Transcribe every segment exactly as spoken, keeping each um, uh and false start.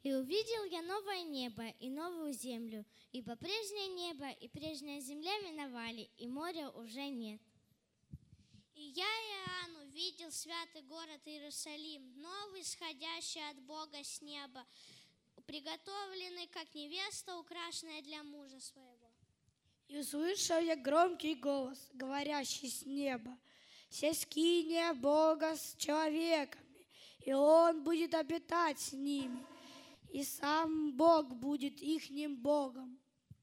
И увидел я новое небо и новую землю, ибо прежнее небо и прежняя земля миновали, и моря уже нет. И я, Иоанн, увидел святый город Иерусалим, новый, сходящий от Бога с неба, приготовленный, как невеста, украшенная для мужа своего. И услышал я громкий голос, говорящий с неба: «Се скиния Бога с человеками, и Он будет обитать с ними, и сам Бог будет ихним Богом.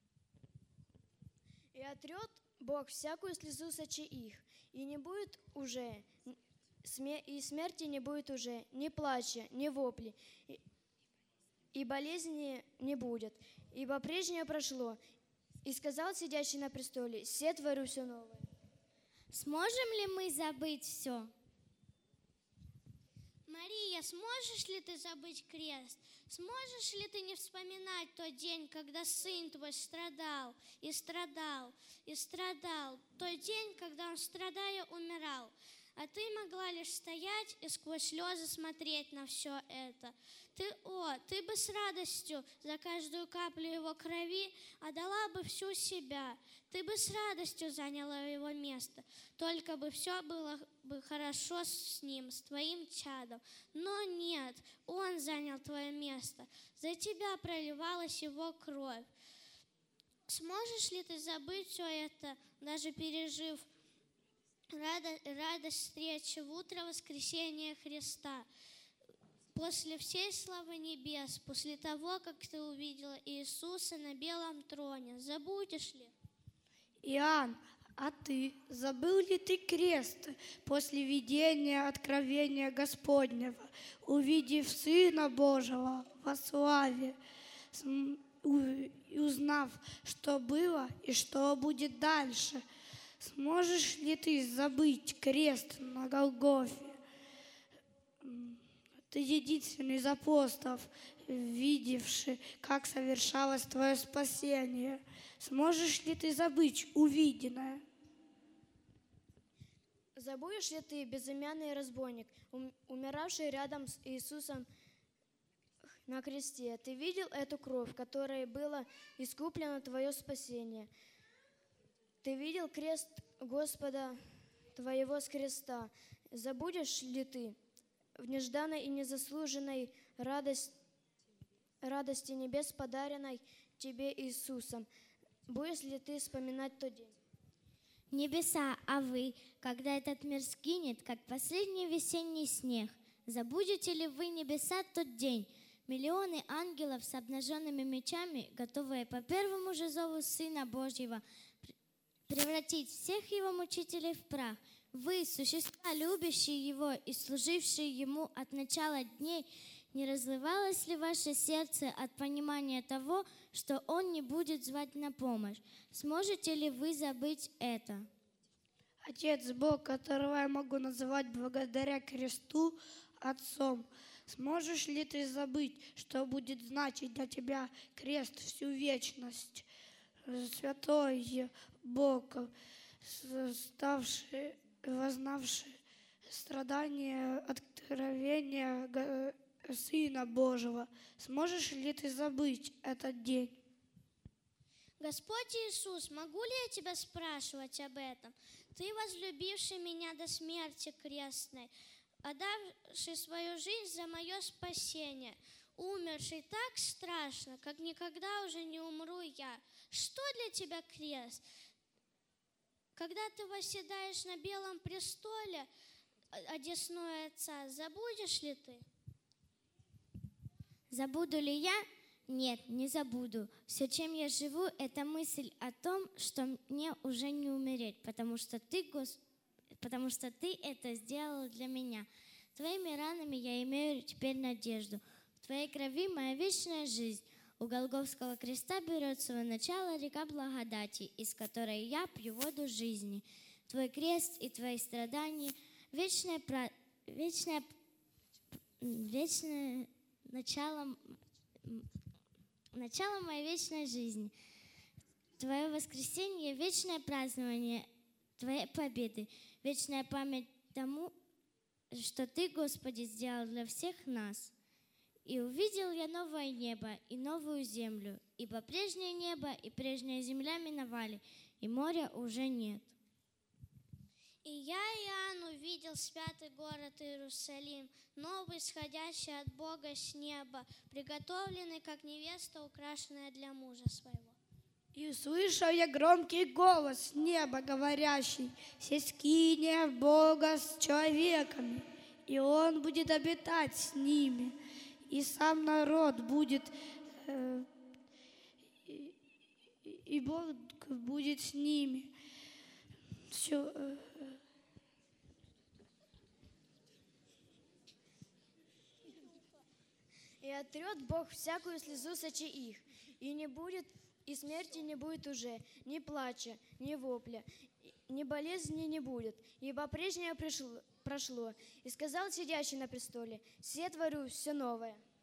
И отрет Бог всякую слезу с очей их, и не будет уже, и смерти не будет уже, ни плача, ни вопли, и, и болезни не будет, ибо прежнее прошло. И сказал сидящий на престоле: се творю все новое». Сможем ли мы забыть все? Мария, сможешь ли ты забыть крест? Сможешь ли ты не вспоминать тот день, когда сын твой страдал и страдал и страдал? Тот день, когда он, страдая, умирал. А ты могла лишь стоять и сквозь слезы смотреть на все это. Ты, о, ты бы с радостью за каждую каплю его крови отдала бы всю себя. Ты бы с радостью заняла его место. Только бы все было бы хорошо с ним, с твоим чадом. Но нет, он занял твое место. За тебя проливалась его кровь. Сможешь ли ты забыть все это, даже пережив радость встречи в утро воскресения Христа? После всей славы небес, после того, как ты увидела Иисуса на белом троне, забудешь ли? Иоанн, а ты забыл ли ты крест после видения откровения Господнего, увидев Сына Божьего во славе, и узнав, что было и что будет дальше? Сможешь ли ты забыть крест на Голгофе? Ты единственный из апостолов, видевший, как совершалось твое спасение. Сможешь ли ты забыть увиденное? Забудешь ли ты, безымянный разбойник, умиравший рядом с Иисусом на кресте? Ты видел эту кровь, которой было искуплено твое спасение? Ты видел крест Господа твоего с креста. Забудешь ли ты в нежданной и незаслуженной радость, радости небес, подаренной тебе Иисусом? Будешь ли ты вспоминать тот день? Небеса, а вы, когда этот мир сгинет, как последний весенний снег, забудете ли вы, небеса, тот день? Миллионы ангелов с обнаженными мечами, готовые по первому же зову Сына Божьего превратить всех его мучителей в прах. Вы, существа, любящие его и служившие ему от начала дней, не разливалось ли ваше сердце от понимания того, что он не будет звать на помощь? Сможете ли вы забыть это? Отец Бог, которого я могу называть благодаря кресту Отцом, сможешь ли ты забыть, что будет значить для тебя крест всю вечность? Святой Бог, ставший, вознавший страдания, откровения Сына Божьего, сможешь ли ты забыть этот день? Господь Иисус, могу ли я тебя спрашивать об этом? Ты, возлюбивший меня до смерти крестной, отдавший свою жизнь за мое спасение, умерший так страшно, как никогда уже не умру я. Что для тебя крест? Когда ты восседаешь на белом престоле, одесную Отца, забудешь ли ты? Забуду ли я? Нет, не забуду. Все, чем я живу, это мысль о том, что мне уже не умереть, потому что ты, Гос... потому что ты это сделал для меня. Твоими ранами я имею теперь надежду. В твоей крови моя вечная жизнь. У Голгофского креста берет свое начало река благодати, из которой я пью воду жизни. Твой крест и твои страдания — вечное, пра... вечное... вечное начало... начало моей вечной жизни. Твое воскресенье — вечное празднование Твоей победы, вечная память тому, что Ты, Господи, сделал для всех нас. И увидел я новое небо и новую землю, ибо прежнее небо и прежняя земля миновали, и моря уже нет. И я, Иоанн, увидел святый город Иерусалим, новый, исходящий от Бога с неба, приготовленный, как невеста, украшенная для мужа своего. И услышал я громкий голос с неба, говорящий: «Се скиния Бога с человеками, и Он будет обитать с ними, и сам народ будет, э, и, и Бог будет с ними». Все. Э, И отрет Бог всякую слезу сочи их, и не будет, и смерти не будет уже, ни плача, ни вопля, ни болезни не будет, ибо прежнее пришло, прошло. И сказал сидящий на престоле: «Се творю все новое».